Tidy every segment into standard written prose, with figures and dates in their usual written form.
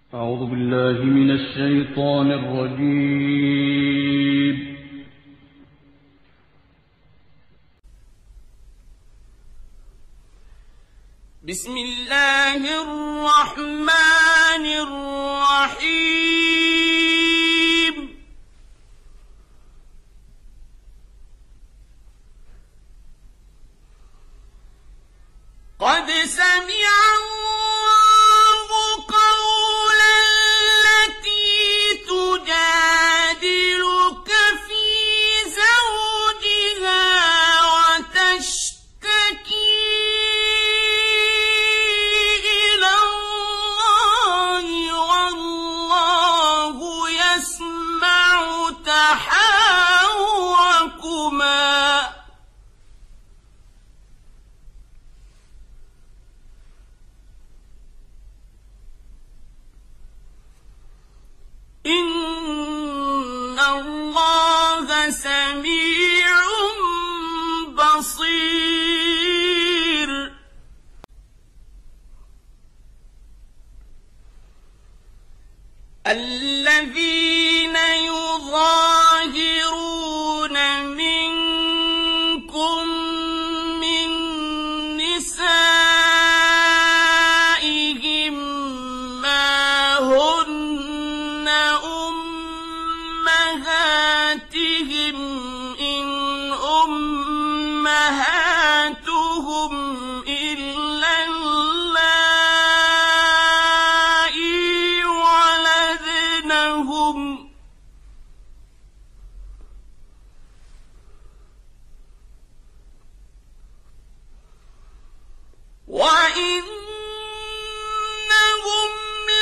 أعوذ بالله من الشيطان الرجيم. بسم الله الرحمن الرحيم. قد سمع الله قول التي تجادلك في زوجها وتشتكي إلى الله والله يسمع تحاوركما. إن الله سميع بصير. الذين يظاهرون منكم من نسائهم ما هن أمهاتهم إن أمهاتهم إلا اللائي ولدنهم وإنهم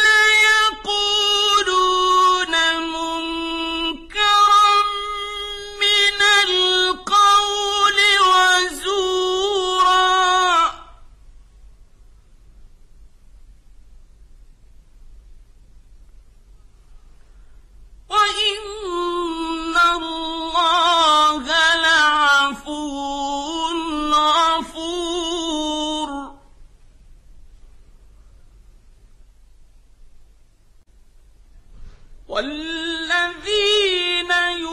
ليقولون منكرا من القول وزورا. وإن الله لعفو غفور. والذين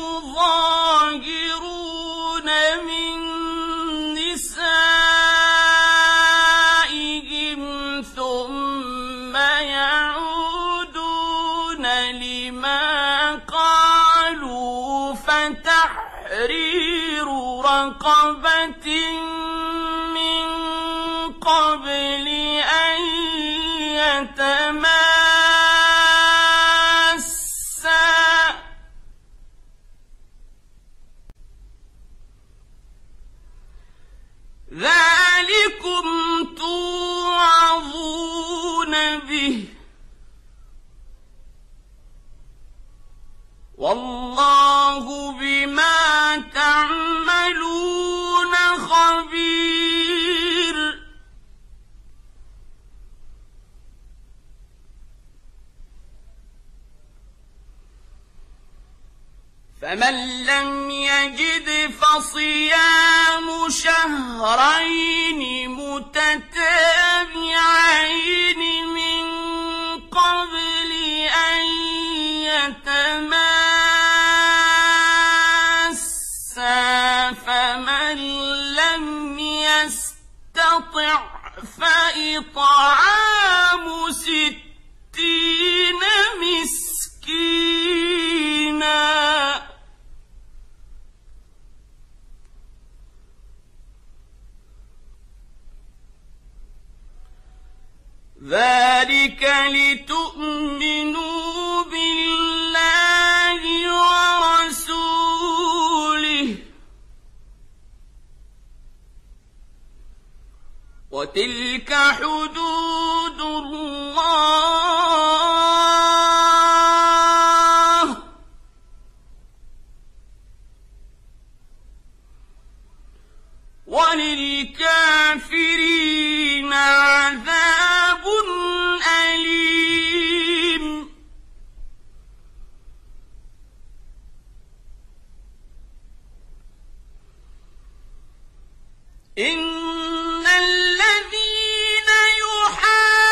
يظاهرون من نسائهم ثم يعودون لما قالوا فتحرير رقبة من قبل أن يتماسا. ذلكم توعظون به والله بما تعملون خبير. فمن لم يجد فصيام شهرين متتابعين من قبل أن يتماسا. فمن لم يستطع فإطعام 60 مسكينا. ذلك لتؤمنوا بالله ورسوله وتلك حدود الله وللكافرين عذاب أليم. إن الذين يحاربون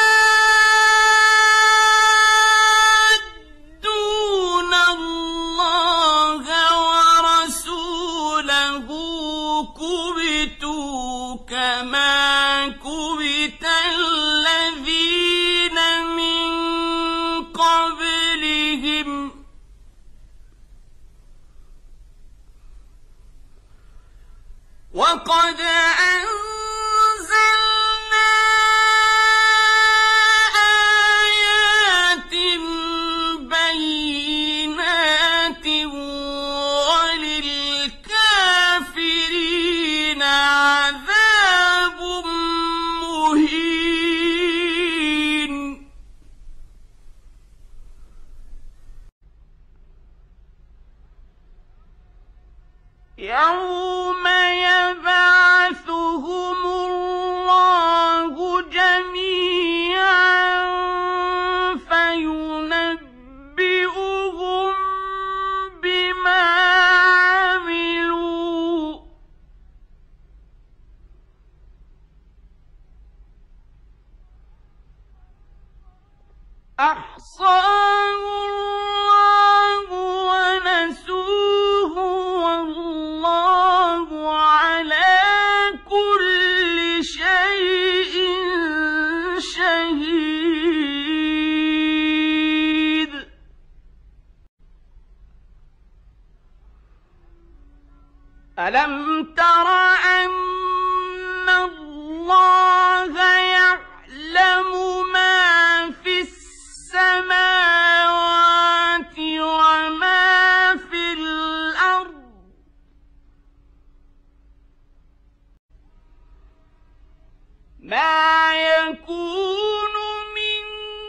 أحصاه الله ونسوه والله على كل شيء شهيد. ألم تر أن الله يعلم ما في السماوات وما في الأرض ما يكون من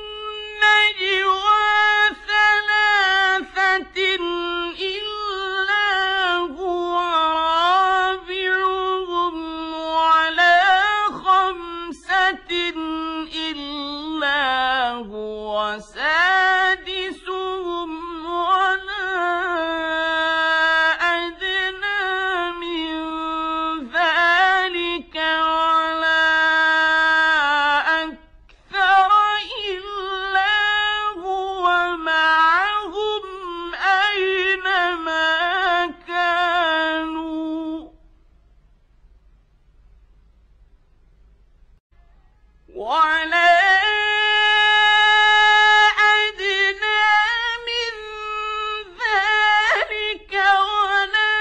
نجوى ثلاثة إلا هو رابعهم ولا خمسة إلا هو سادسهم ولا أدنى من ذلك ولا أكثر إلا هو معهم أينما كانوا ولا أدنى من ذلك ولا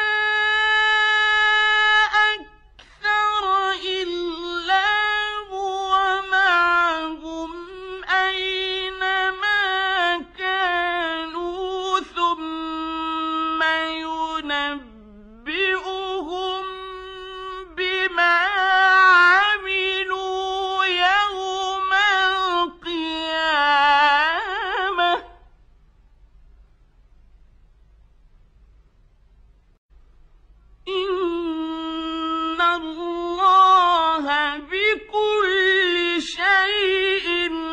أكثر إلا هو معهم أينما كانوا ثم ينبئهم بما عملوا يوم القيامة إن الله بكل شيء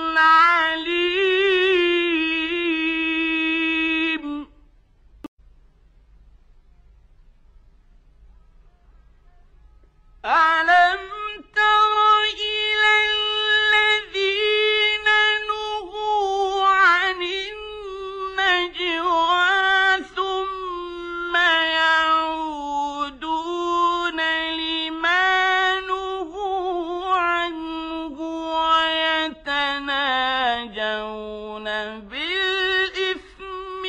عليم. ألم تر إلى الذين نهوا عن النجوى ثم يعودون لما نهوا عنه ويتناجون بالإثم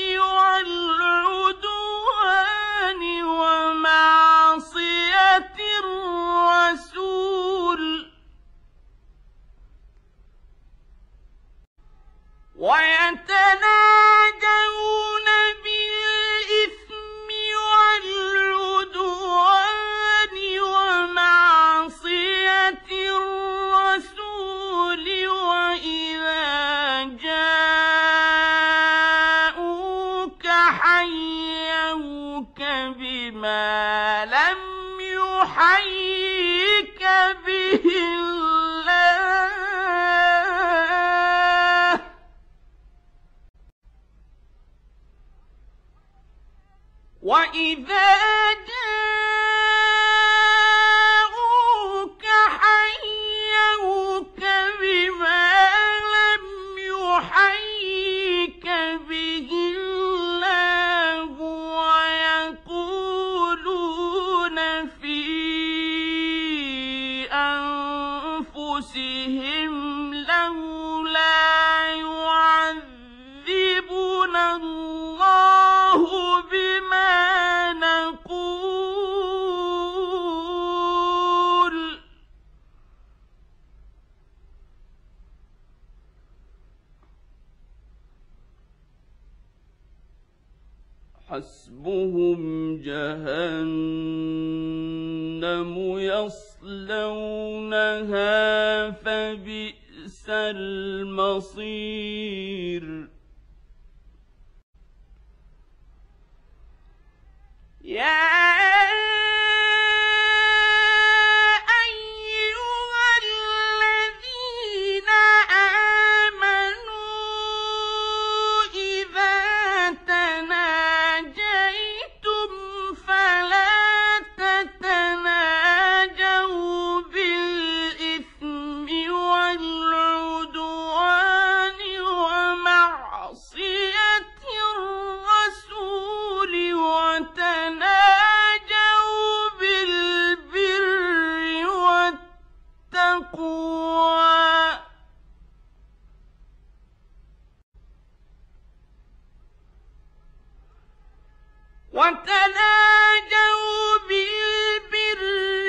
والعدوان ومعصية الرسول ويتناجون بالإثم والعدوان ومعصية الرسول وإذا جاءوك حيوك بما لم يحيك به الله وإذا جاءوك حيوك بما لم يحيك به الله ويقولون في أنفسهم لولا يعذبنا الله بما نقول حسبهم جهنم يصلونها فبئس المصير. يا أيها الذين آمنوا إذا تناجيتم فلا تتناجوا بالإثم والعدوان ومعصية وتناجوا بالبر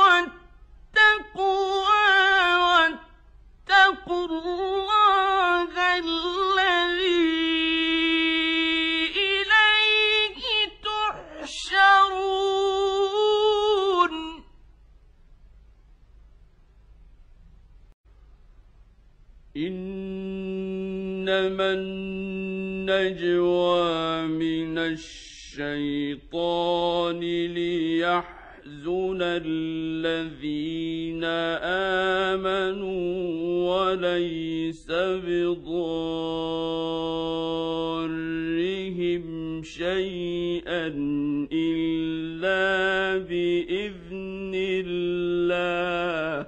والتقوى واتقوا الله الذي إليه تحشرون إنما النجوى من الشيطان ليحزن الذين آمنوا وليس بضارهم شيئا إلا بإذن الله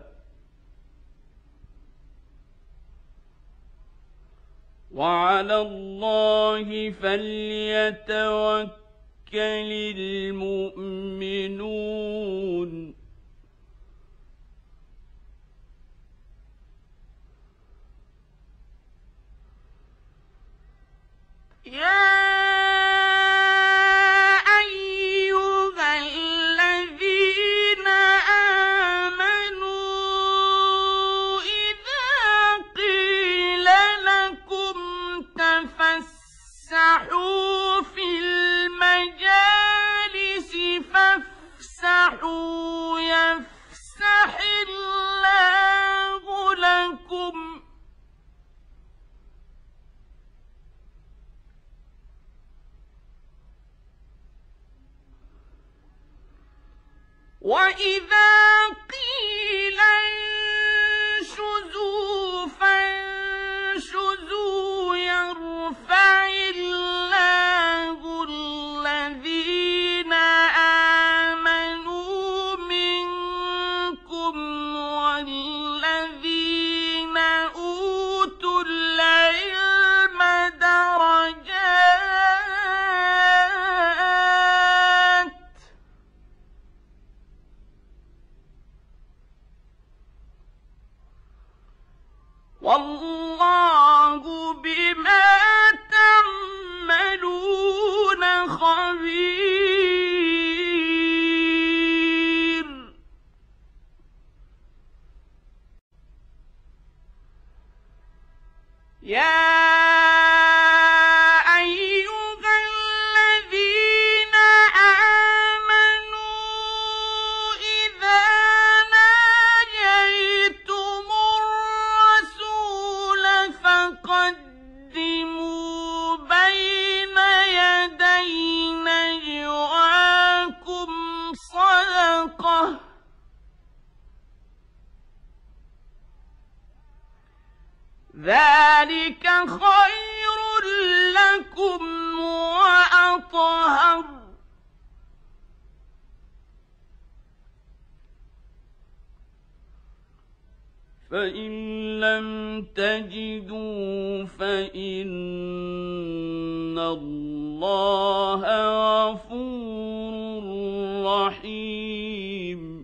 وعلى الله فليتوكل المؤمنون يا فافسحوا في المجالس فافسحوا يفسح الله لكم وإذا قيل انشزوا فانشزوا يرفع الله الذين آمنوا منكم والذين أوتوا العلم درجات والله بما تعملون خبير يا ذلك خير لكم وأطهر فإن لم تجدوا فإن الله غفور رحيم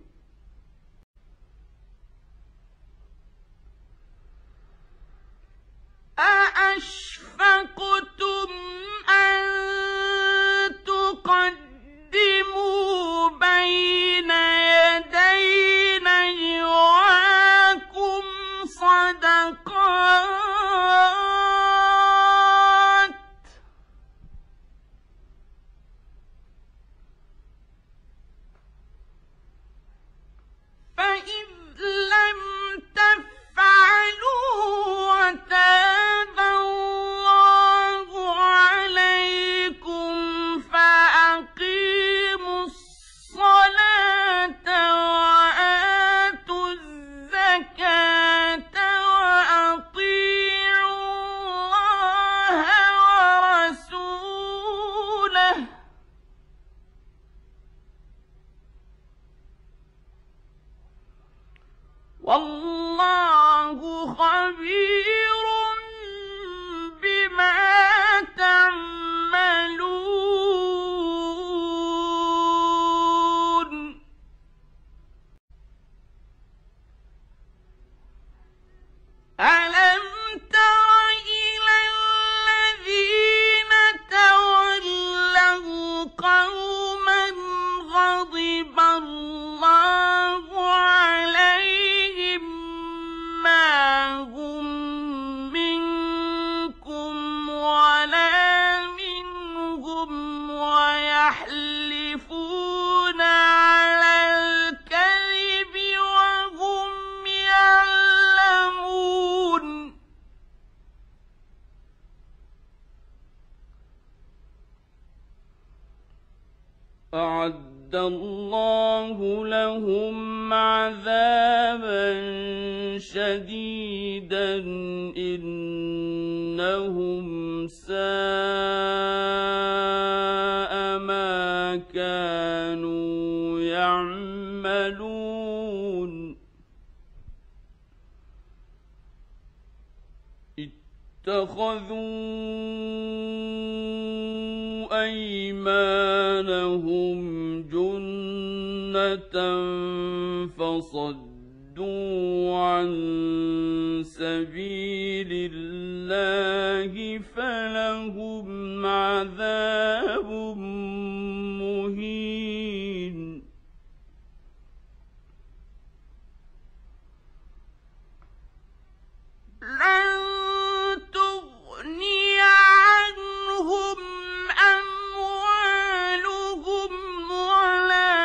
أأشفقتم أن تقدموا بين يدي نجواكم صدقات فإذ لم تفعلوا وتاب الله أعد الله لهم عذابا شديدا إنهم ساء ما كانوا يعملون اتخذوا أيمانهم جنة فصدوا عن سبيل الله فلهم عذاب مهين لن تغني عنهم أموالهم ولا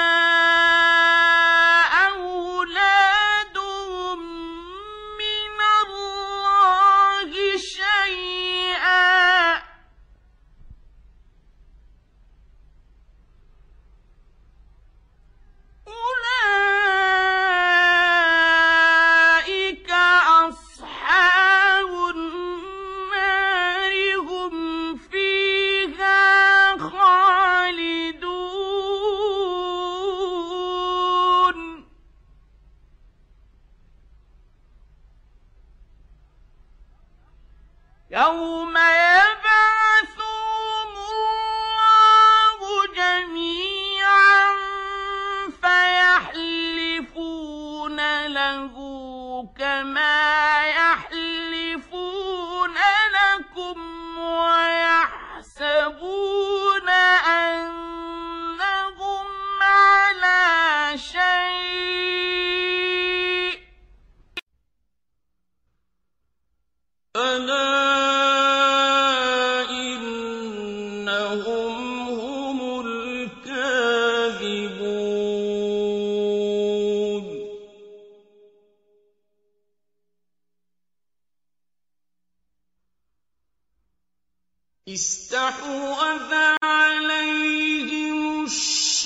أولادهم من الله شيئا أولئك أصحاب النار هم فيها خالدون يوم يبعثهم الله جميعا فيحلفون له كما يحلفون لكم ويحسبون أنهم على شيء ألا إنهم هم الكاذبون استحوذ عليهم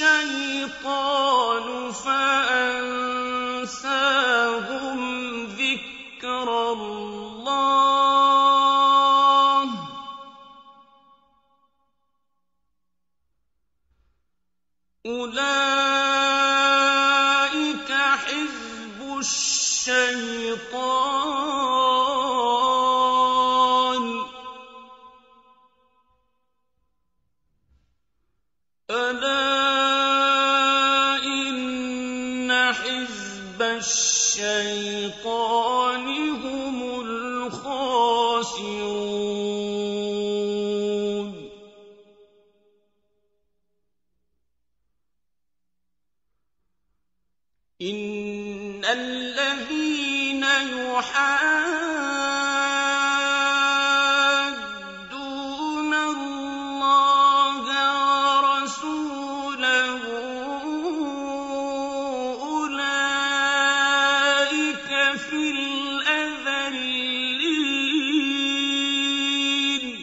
الشيطان فأنساهم ذكر الله أولئك حزب الشيطان ألا إن حزب الشيطان هم الخاسرون إن الذين يحادون الله ورسوله أولئك في الأذلين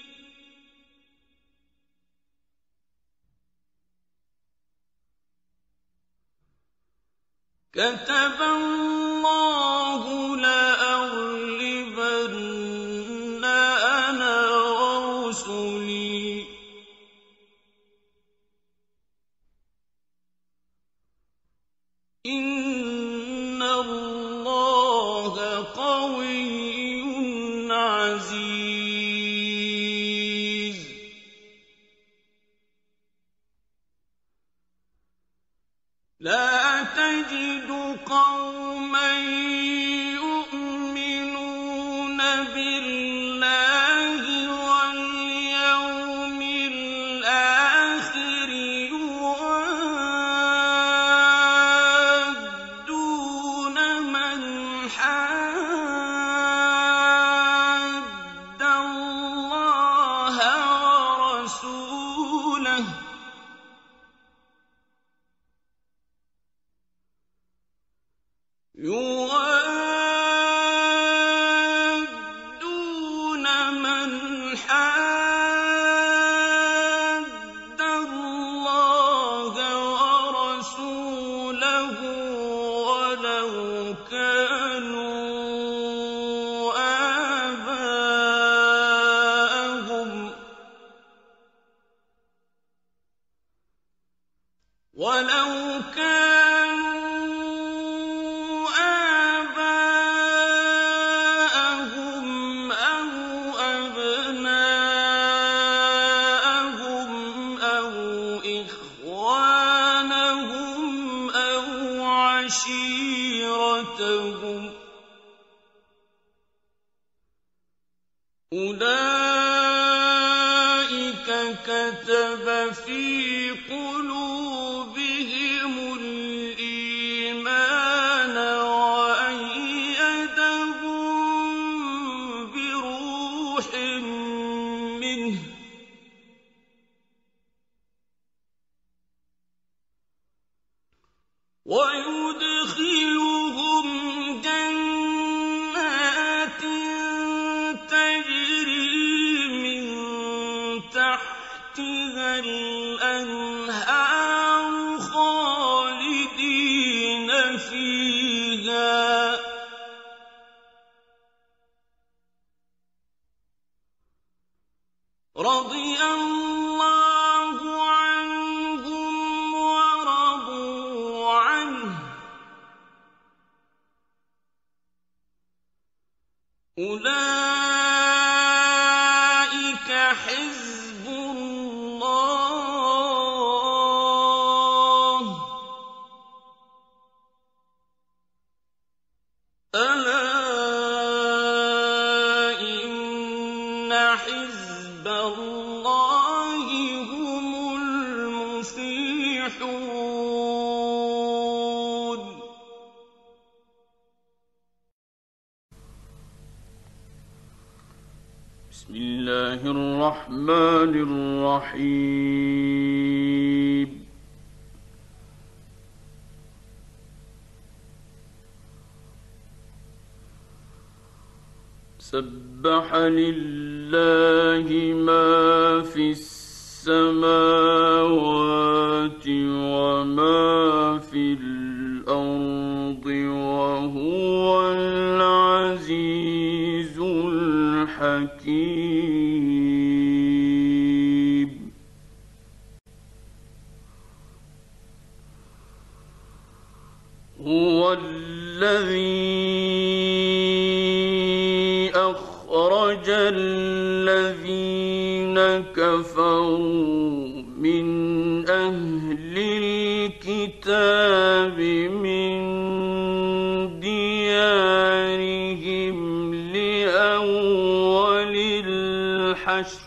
كتب الله لأغلبن أنا ورسلي إن الله قوي عزيز لا تجد قوما يؤمنون بالله واليوم الآخر يوادون من حاد الله ورسوله يوادون من حاد الله أولئك كتب في قلوبهم الإيمان وأيدهم بروح منه ويدخلهم جنات تجري من تحتها الأنهار خالدين فيها رضي الله عنهم ورضوا عنه أولئك حزب الله ألا إن حزب الله هم المفلحون. بسم الله الرحمن الرحيم. سبح لله ما في السماوات وما في الأرض وهو العزيز الحكيم. هو الذي أخرج الذين كفروا من أهل الكتاب من ديارهم لأول الحشر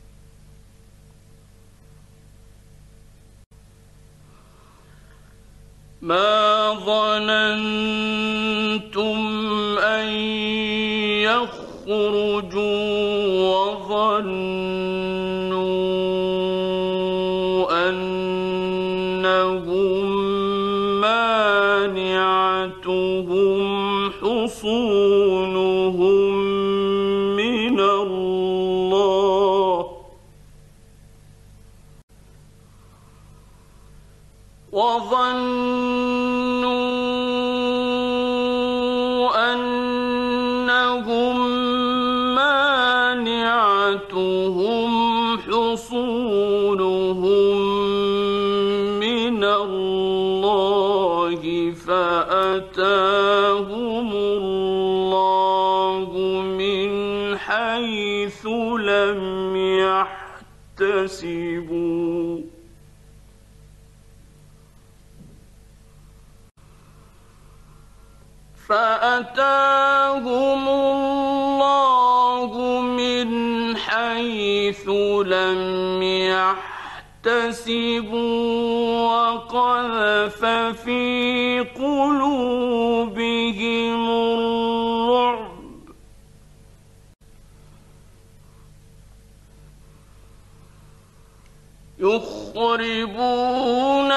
ما ظننتم أن يخرجوا وظنوا أنهم مانعتهم حصونهم من الله فأتاهم الله من حيث لم يحتسبوا وقذف في قلوبهم الرعب يخربون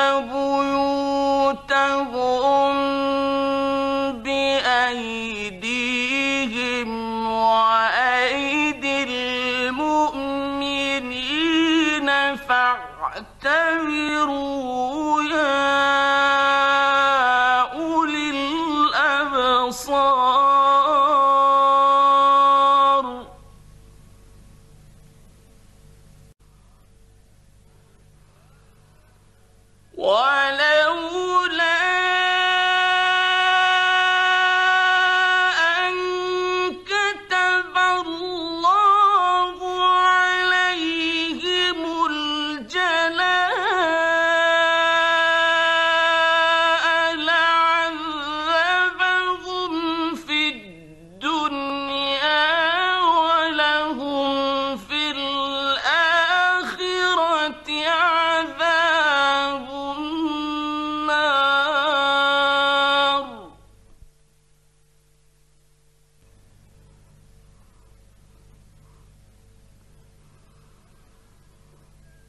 بيوتهم بأيديهم وأيدي المؤمنين فاعتبروا يا أولي الأبصار ولولا أن كتب الله عليهم الجلاء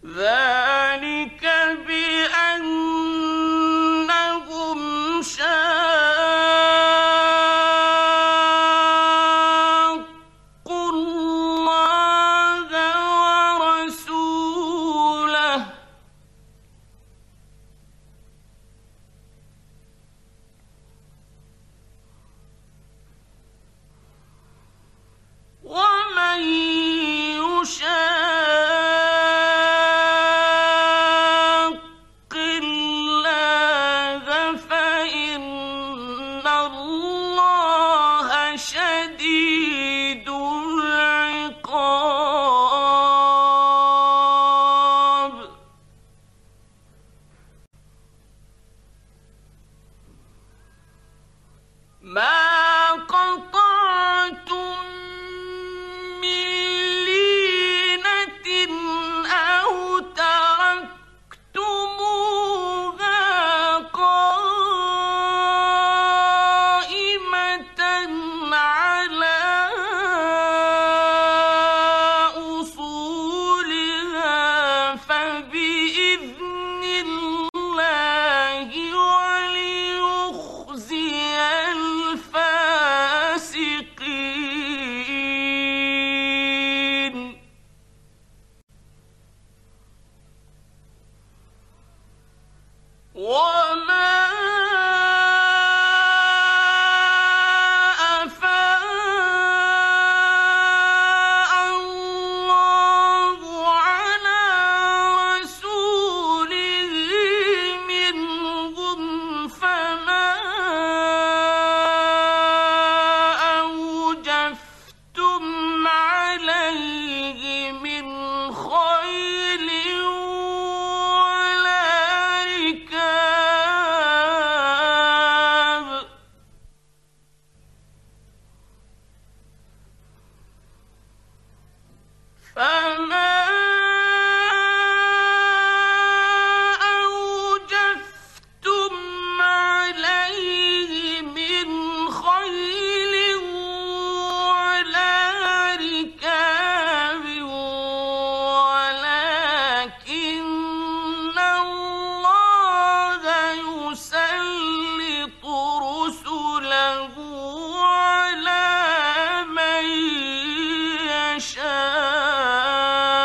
ذلك بأنهم شاقوا الله ورسوله ومن يشاق الله فإن الله شديد العقاب ما قطعتم من لينة أو تركتموها قائمة على أصولها فبإذن الله وليخزي الفاسقين وما أفاء الله على رسوله منهم فما أوجفتم عليه من خيل ولا ركاب فما أوجفتم عليه من خيل ولا ركاب ولكن الله يسلط رسله على من يشاء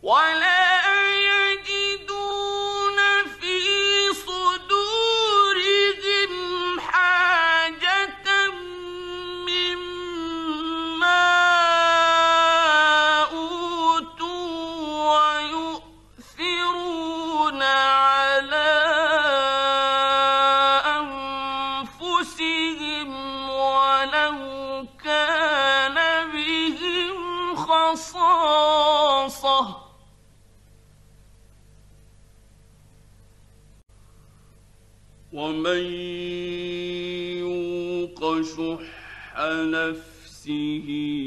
ولا يجدون في صدورهم حاجة مما أوتوا ويؤثرون على أنفسهم ولو كان بهم خصاصة ومن يوق شح نفسه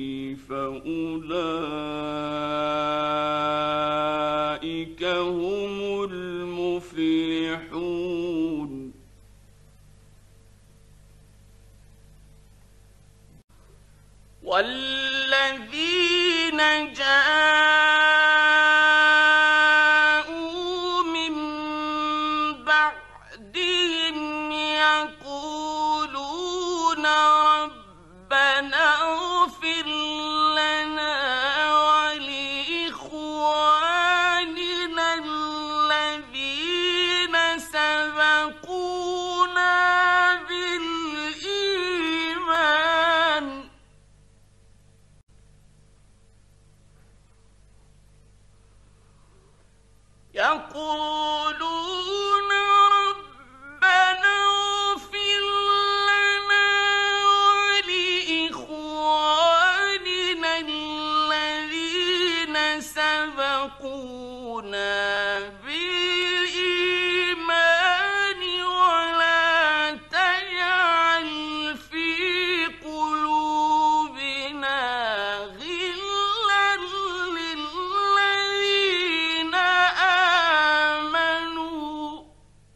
فأولئك هم المفلحون والذين جاءوا من بعدهم يقولون ربنا اغفر لنا ولإخواننا الذين سبقونا بالإيمان يقولون ربنا اغفر لنا ولإخواننا الذين سبقونا بالإيمان ولا تجعل في قلوبنا غلا للذين آمنوا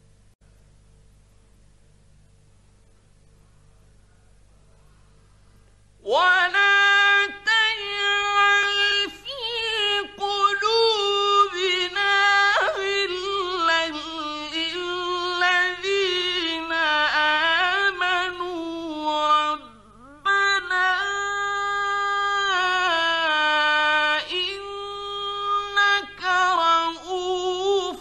ولا تجعل في قلوبنا غلا للذين آمنوا ربنا إنك رؤوف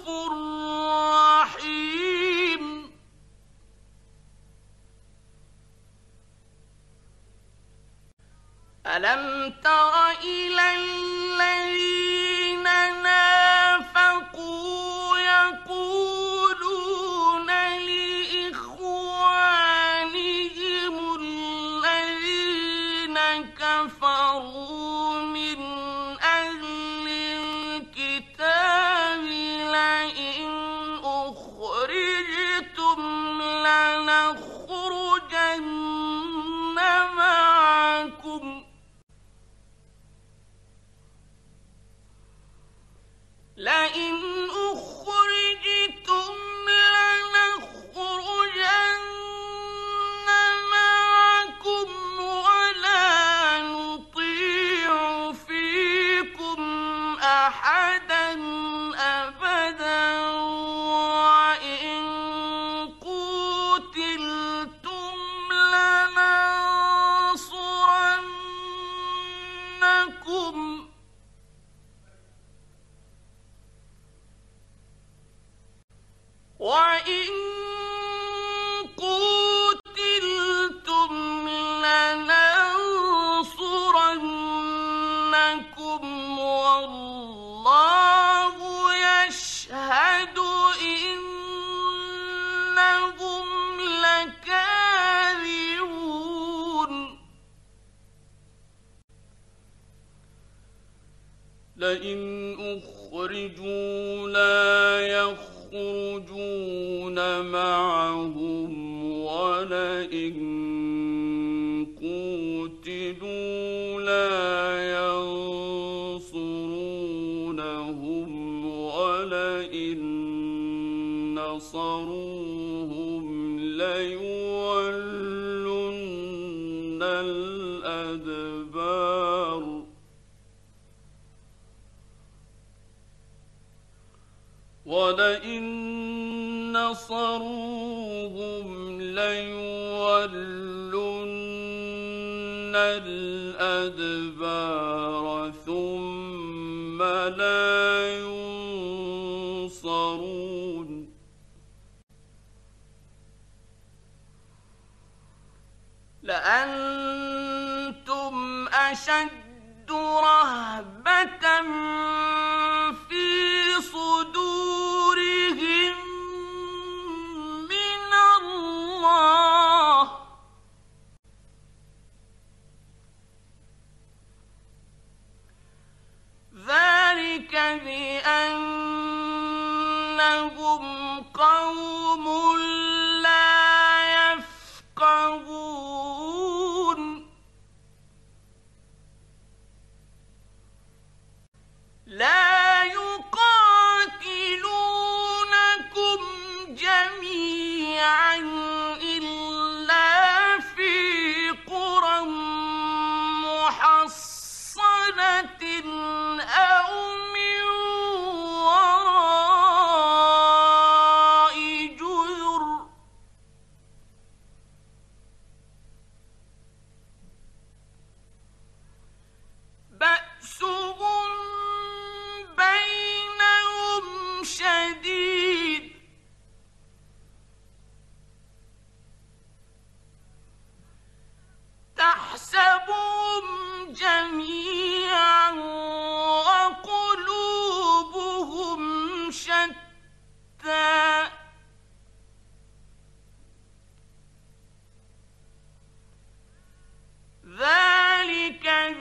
رحيم ألم تر إلى الذين نافقوا يقولون لإخوانهم الذين كفروا من أهل الكتاب لئن أخرجتم لنخرجن معكم لئن أخرجتم لنخرجن معكم ولا نطيع فيكم أحدا أبدا وإن قوتلتم لننصرنكم وإن قوتلتم لننصرنكم والله يشهد إنهم لكاذبون لئن أخرجوا لا يخرجون معهم ولئن قوتلوا لا ينصرونهم ولئن نصروهم ليولن الأدبار ولئن نصروهم ليولن الأدبار ثم لا لا يقاتلونكم جميعا إلا في قرى محصنة أو من وراء جذر بأسهم بينهم شديد تحسبهم جميعا وقلوبهم شتى ذلك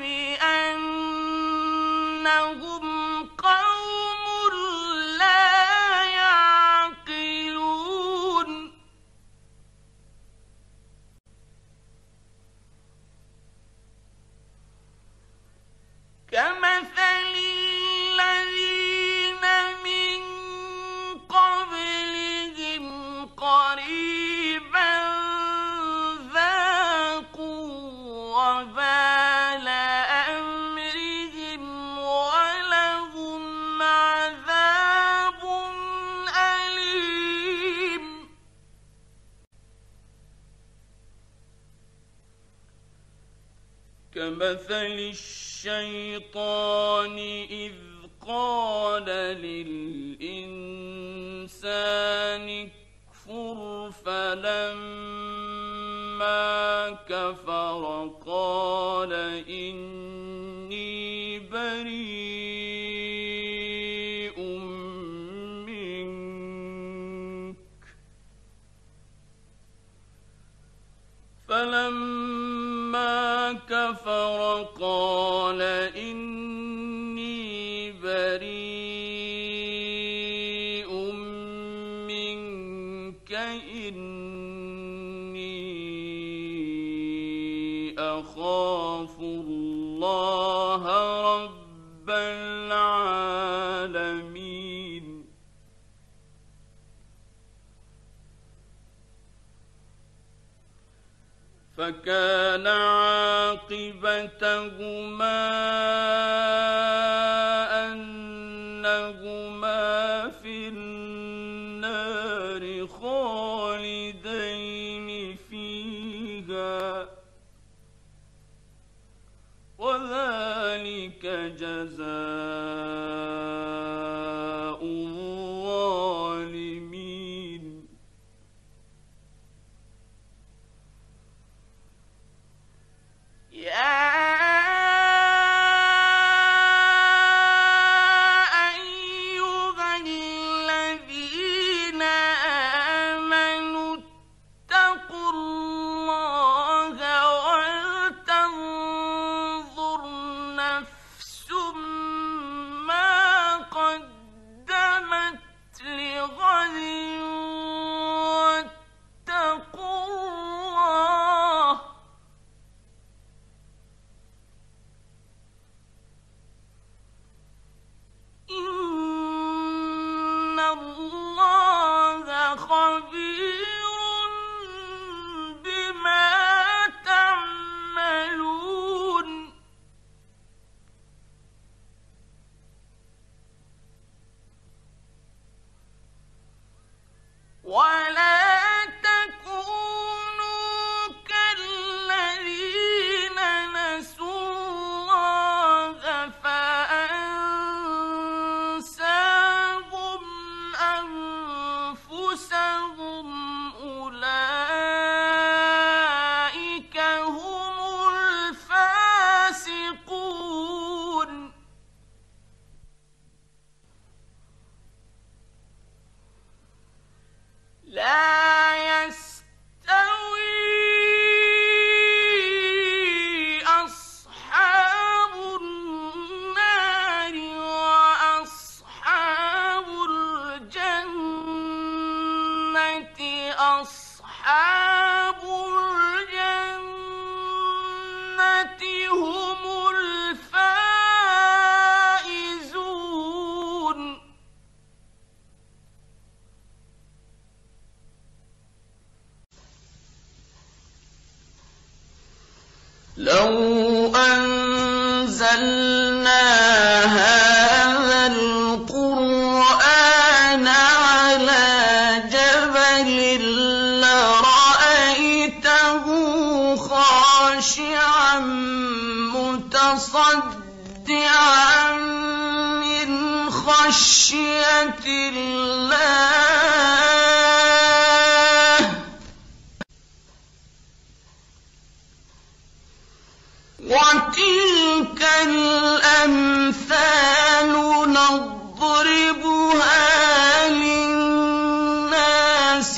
بأنهم قوم لا يعقلون كمثل الذين من قبلهم قريبا ذاقوا وبال أمرهم ولهم عذاب أليم كمثل الشيطان إذ قال للإنسان اكفر فلما كفر قال إني بريء منك فلما كفر قال إني بريء منك إني أخاف الله رب العالمين فكان عاقبتهما أنهما في النار خالدين فيها وذلك جزاء الظالمين يا أيها الذين آمنوا اتقوا الله ولتنظر نفس ما قدمت لغد واتقوا الله إن الله خبير بما تعملون ولا تكونوا كالذين نسوا الله فأنساهم أنفسهم لو أنزلنا هذا القرآن على جبل لرأيته خاشعا متصدعا من خشية الله. وتلك الأمثال نضربها للناس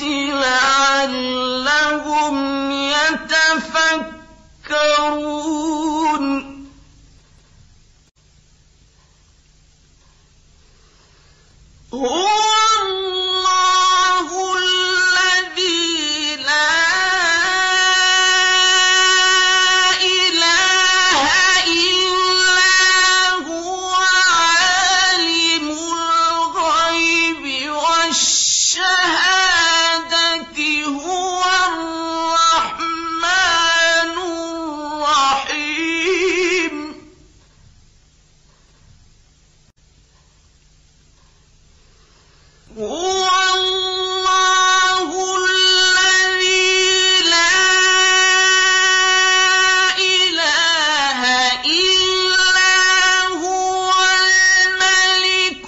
لعلهم يتفكرون. هو الله الذي لا إله إلا هو عالم الغيب والشهادة هو الرحمن الرحيم. هو الله الذي لا إله إلا هو الملك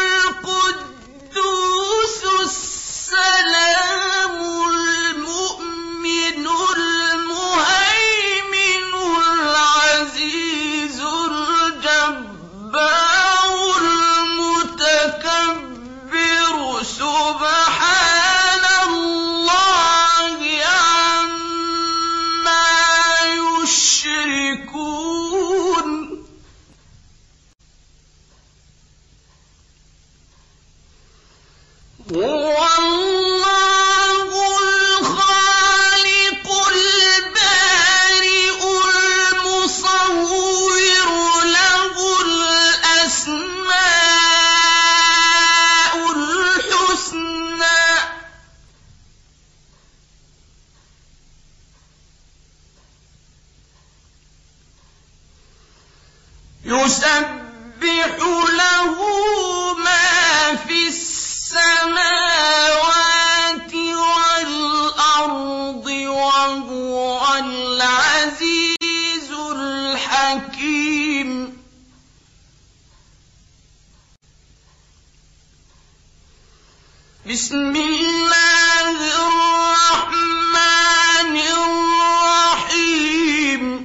القدوس السلام المؤمن المهيمن العزيز الجبار المتكبر سبحان الله عما يشركون. هو الله الخالق البارئ المصور له الأسماء الحسنى. يسبح له ما في السماوات والأرض وهو العزيز الحكيم. بسم الله الرحمن الرحيم.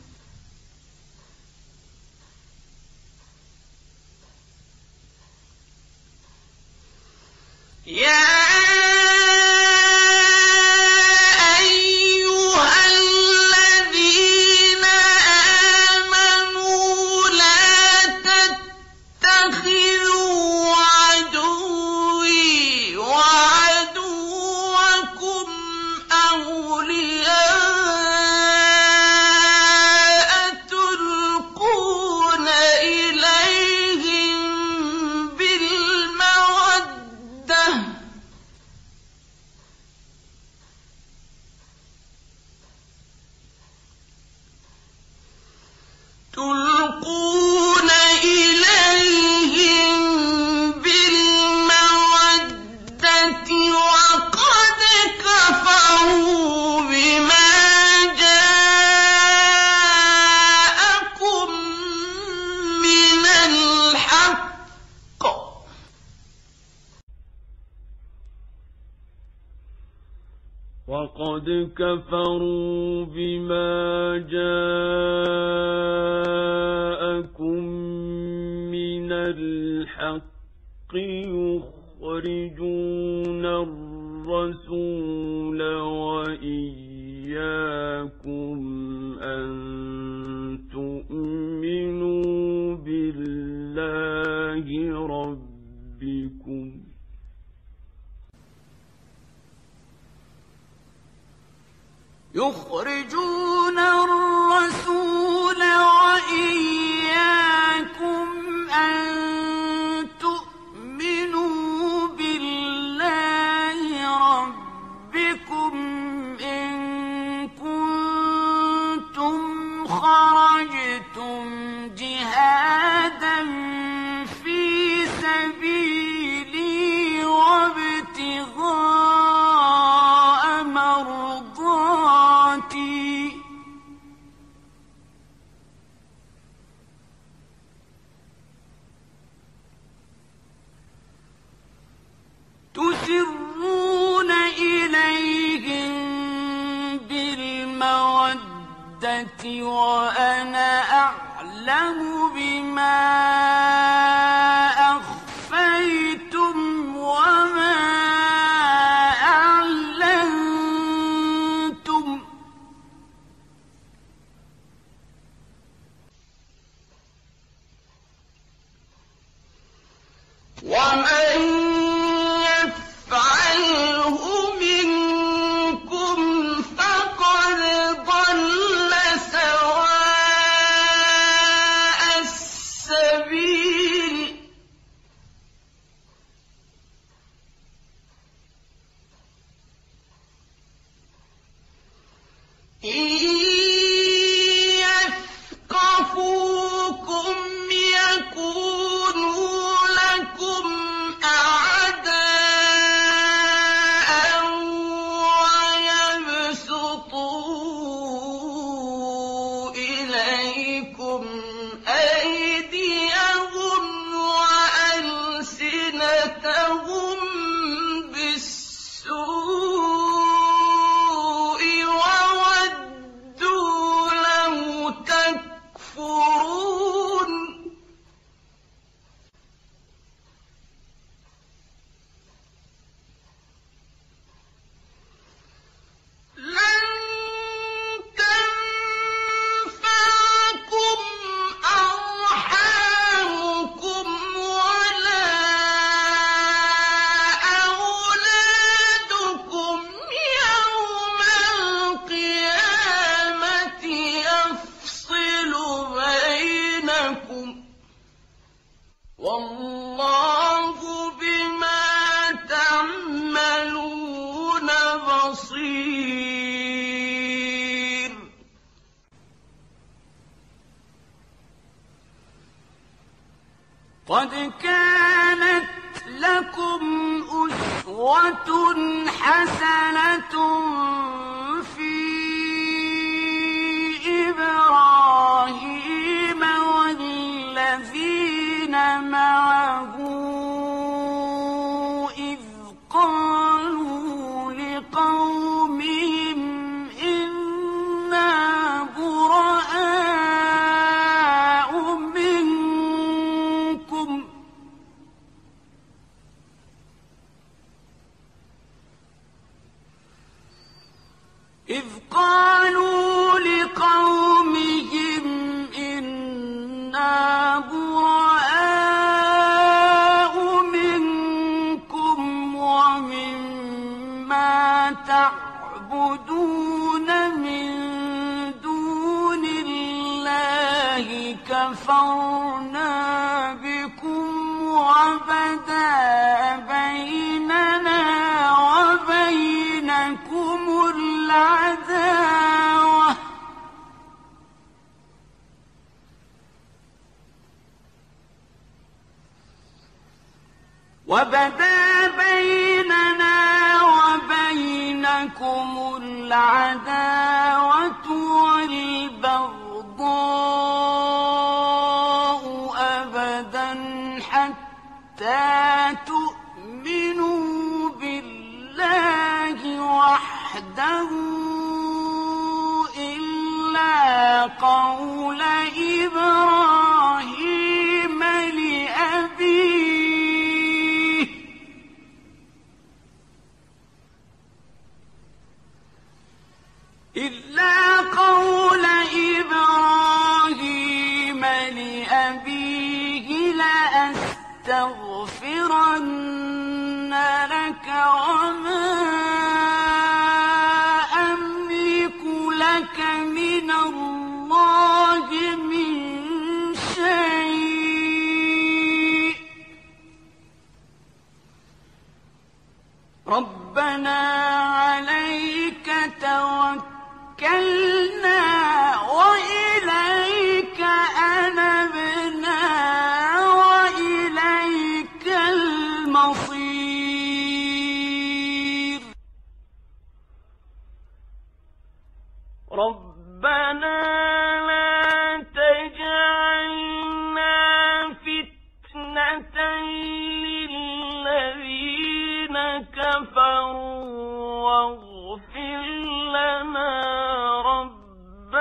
يا أيها الذين آمنوا لا تتخذوا عدوي وعدوكم أولياء تلقون إليهم بالمودة وقد كفروا بما جاءكم من الحق. وقد كفروا بما جاءكم من الحق يخرجون الرسول وإياكم أن تؤمنوا بالله ربكم يخرجون الرسول وإياكم أن تؤمنوا بالله ربكم إن كنتم الْمَوْدَةِ وَأَنَا أَعْلَمُ بِمَا أَخْفَيْتُمْ وَمَا أَعْلَنتُمْ ۚ وَمَن يَفْعَلْهُ مِنكُمْ فَقَدْ ضَلَّ سَوَاءَ السَّبِيلِ إِن يَثْقَفُوكُمْ يَكُونُوا لَكُمْ أَعْدَاءً وَيَبْسُطُوا إِلَيْكُمْ أَيْدِيَهُمْ وَأَلْسِنَتَهُم بِالسُّوءِ وَوَدُّوا لَوْ تَكْفُرُونَ لَن تَنفَعَكُمْ أَرْحَامُكُمْ وَلَا أَوْلَادُكُمْ يَوْمَ الْقِيَامَةِ يَفْصِلُ بَيْنَكُمْ ۚ وَاللَّهُ بِمَا تَعْمَلُونَ بَصِيرٌ قَدْ كَانَتْ لَكُمْ أُسْوَةٌ حَسَنَةٌ فِي إِبْرَاهِيمَ وَالَّذِينَ مَعَهُ إِذْ قَالُوا لِقَوْمِهِمْ إِنَّا بُرَآءُ مِنكُمْ وَمِمَّا تَعْبُدُونَ مِن دُونِ اللَّهِ كَفَرْنَا بِكُمْ وَبَدَا بَيْنَنَا وَبَيْنَكُمُ الْعَدَاوَةُ وَالْبَغْضَاءُ أَبَدًا حَتَّىٰ تُؤْمِنُوا بِاللَّهِ وَحْدَهُ إِلَّا قَوْلَ إِبْرَاهِيمَ لِأَبِيهِ لَأَسْتَغْفِرَنَّ لَكَ وَمَا أَمْلِكُ لَكَ مِنَ اللَّهِ مِن شَيْءٍ رَبَّنَا عَلَيْكَ تَوَكَّلْنَا وَإِلَيْكَ أَنَبْنَا وَإِلَيْكَ الْمَصِيرُ رَبَّنَا لَا تَجْعَلْنَا فِتْنَةً لِّلَّذِينَ كَفَرُوا وَاغْفِرْ لَنَا رَبَّنَا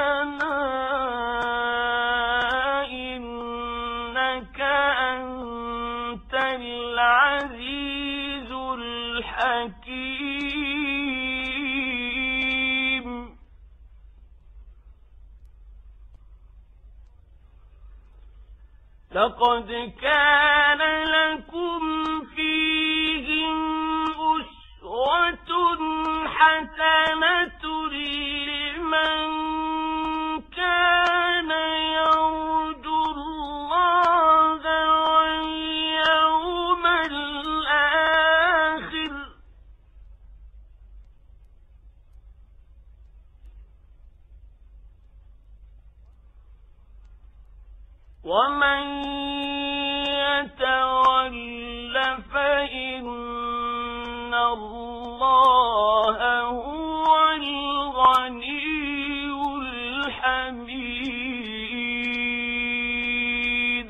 حكيم. لقد كان لكم فيهم أسوة حسنة لمن كان يرجو الله واليوم الآخر ومن يتول فإن الله هو الغني الحميد.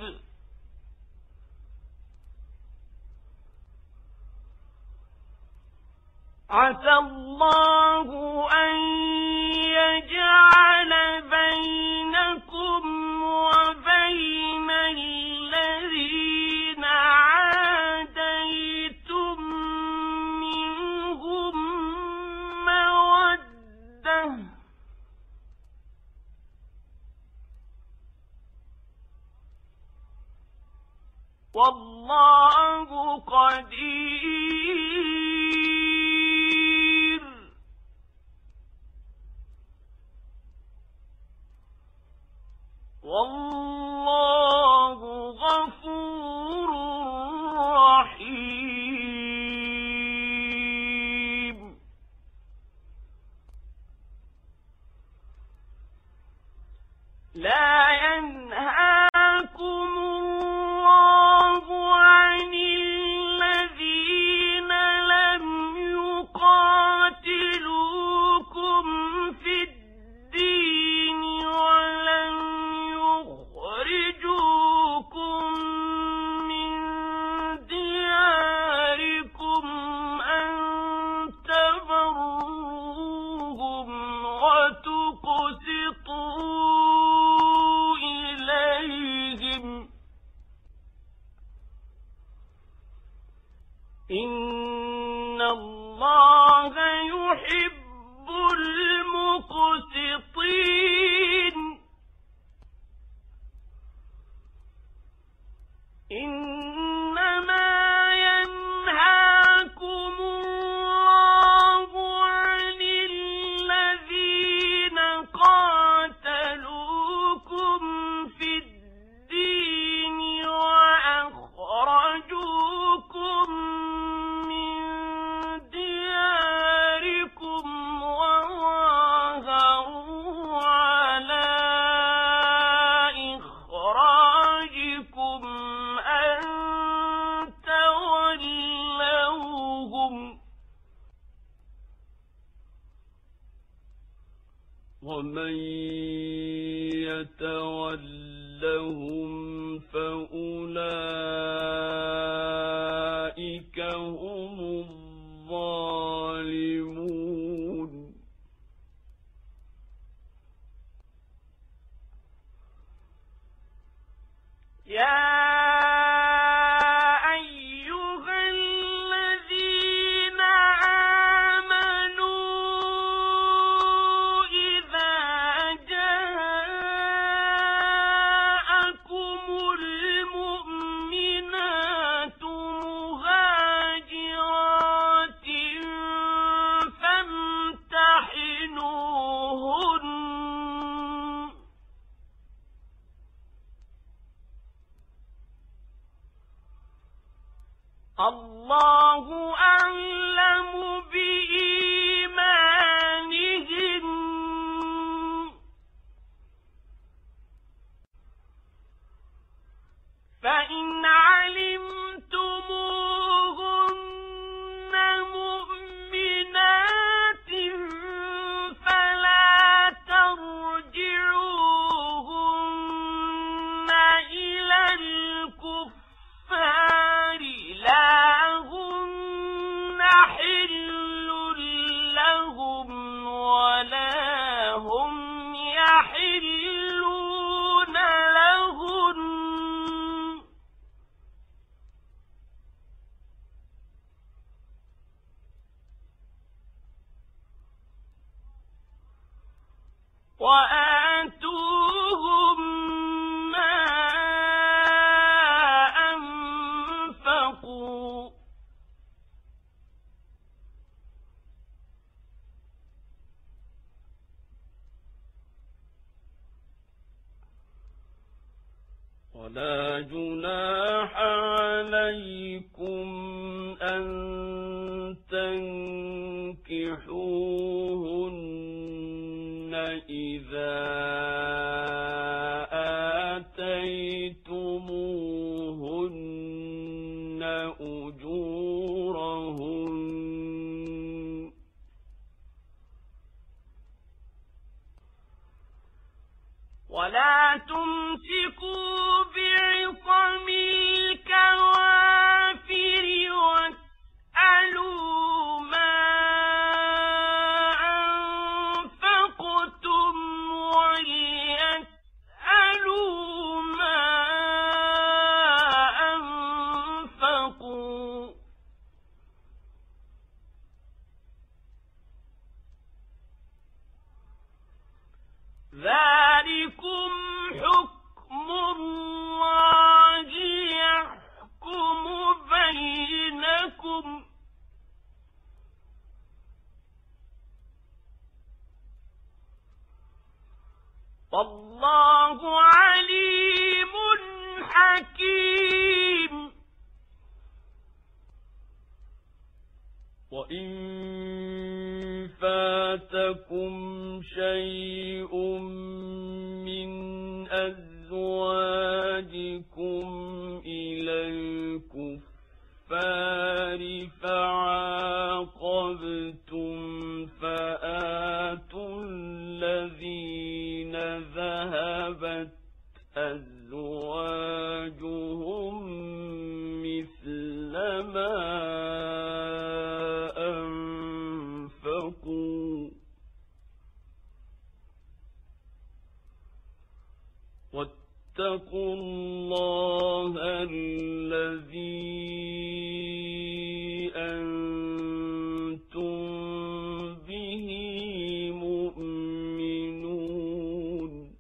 عسى الله أن يجعل بينكم وبين الذين عاديتم منهم مودة والله قدير والله غفور رحيم. لا ينهاكم الله عن الذين لم يقاتلوكم في الدين ولم يخرجوكم من دياركم أن تبروهم وتقسطوا إليهم إن الله يحب المقسطين. إنما ينهاكم الله عن الذين قاتلوكم في الدين وأخرجوكم من دياركم وظاهروا على إخراجكم أن تولوهم ومن يتولهم فأولئك هم الظالمون. يا أيها الذين آمنوا إذا جاءكم المؤمنات مهاجرات فامتحنوهن الله أعلم بإيمانهن فإن علمتموهن مؤمنات فلا ترجعوهن إلى الكفار لا هن حل لهم ولا هم يحلون لهن وآتوهم ما أنفقوا ولا جناح عليكم أن تنكحوهن إذا آتيتموهن أجورهن ولا تمسكوا بعصم الكوافر واسألوا ما أنفقتم وليسألوا ما أنفقوا ذلكم حكم الله يحكم بينكم والله عليم حكيم وإن فاتكم شيء من أزواجكم إلى الكفار فعاقبتم فآتوا الذين ذهبت أزواجهم مثل ما أنفقوا واتقوا الله الذي أنتم به مؤمنون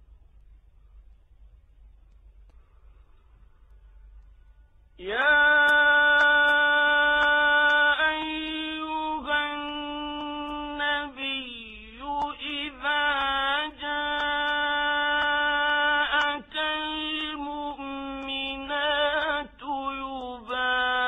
يا أيها النبي إذا جاءك المؤمنات يبايعنك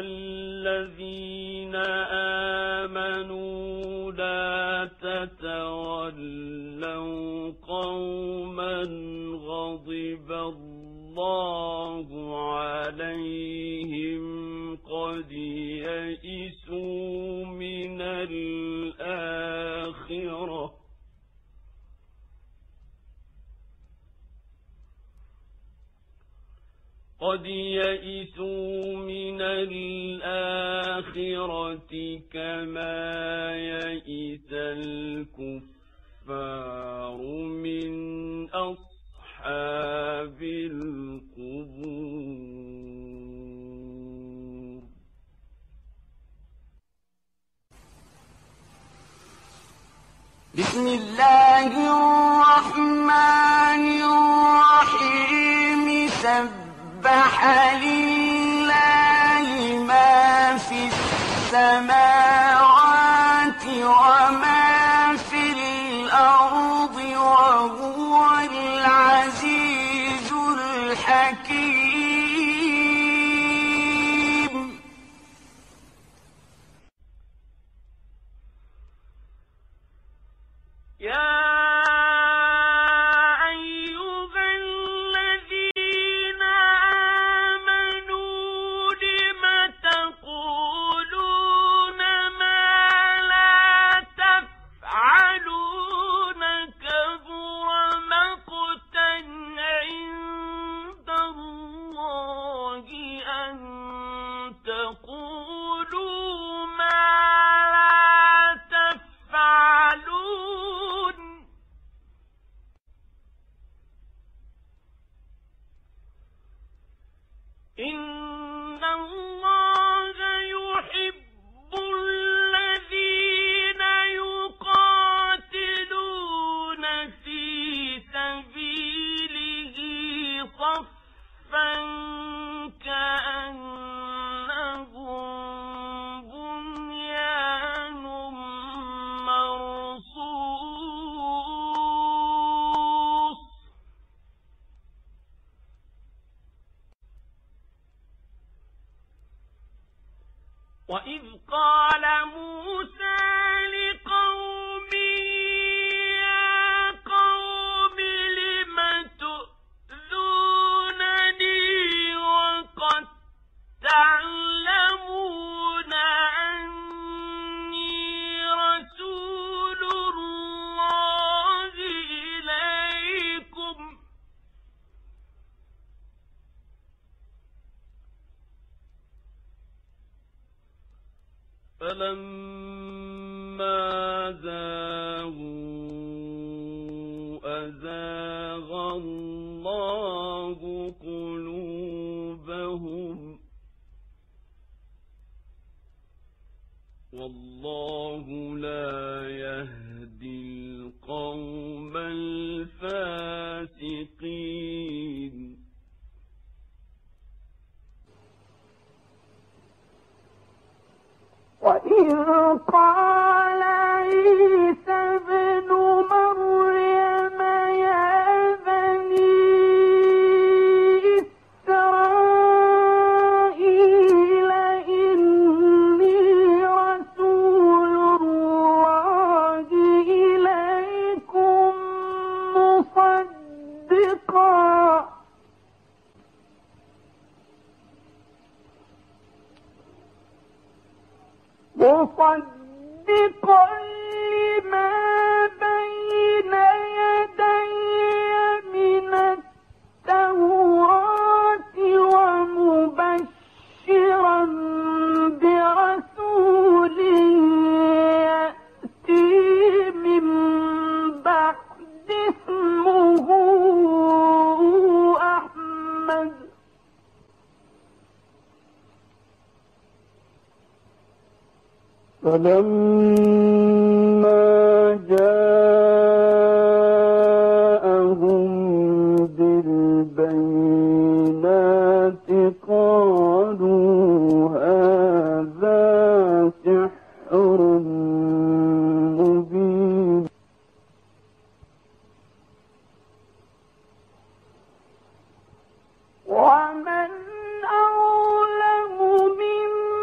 الذين آمنوا لا تتولوا قوما غضب الله عليهم قد يئسوا من الآخرة كما يئس الكفار من أصحاب القبور. بسم الله الرحمن الرحيم. سبح لله ما في السماوات وما في الأرض وهو العزيز الحكيم. وإذ قال موسى لقومه يا قوم لم تؤذونني وقد تعلمون أني رسول الله إليكم فلما زاغوا أزاغ الله قلوبهم والله لا يهدي القوم الفاسقين. وإذ قال عيسى ابن مريم يا بني إسرائيل إني رسول الله إليكم مصدقا لما بين يدي من التوراة ومبشرا برسول يأتي من بعد اسمه أحمد فلما جاءهم بالبينات قالوا هذا سحر مبين ومن أظلم ممن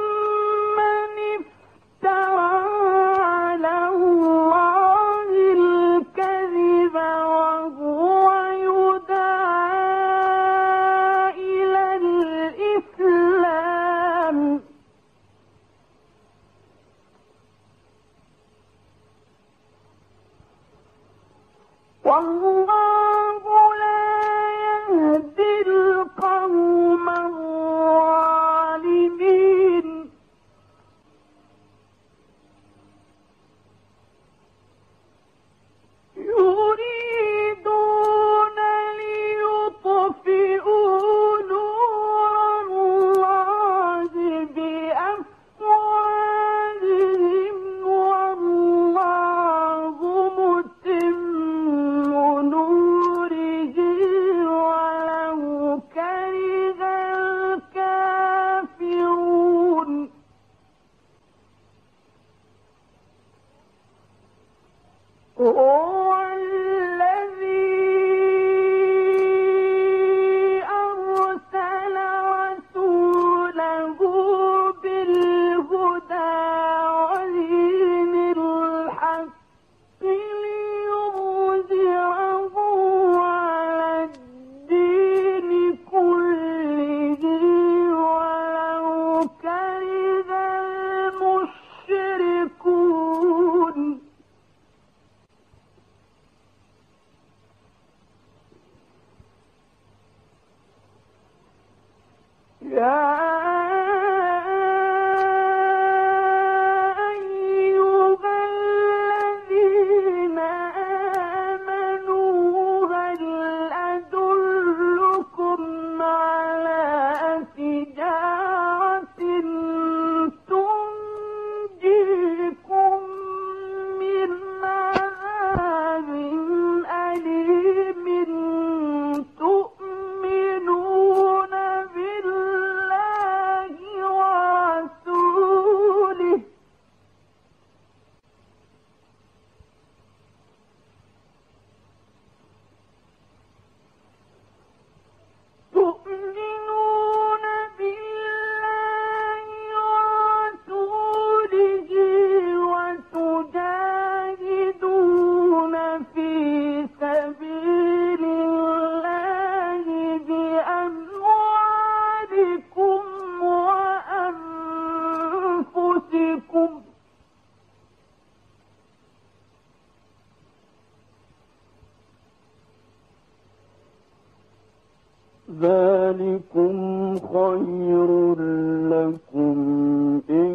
ذلكم خير لكم إن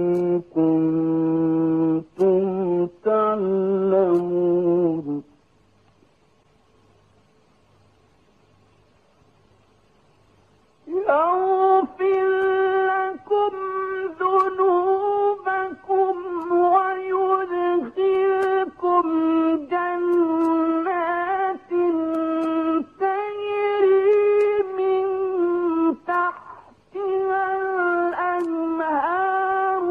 كنتم تعلمون يغفر لكم ذنوبكم ويدخلكم جنات تجري من تحتها الأنهار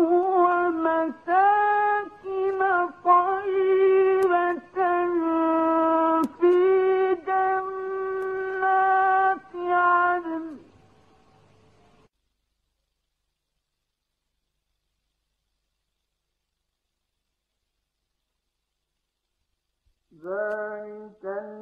ومساكن طيبة في جنات عدن ذلك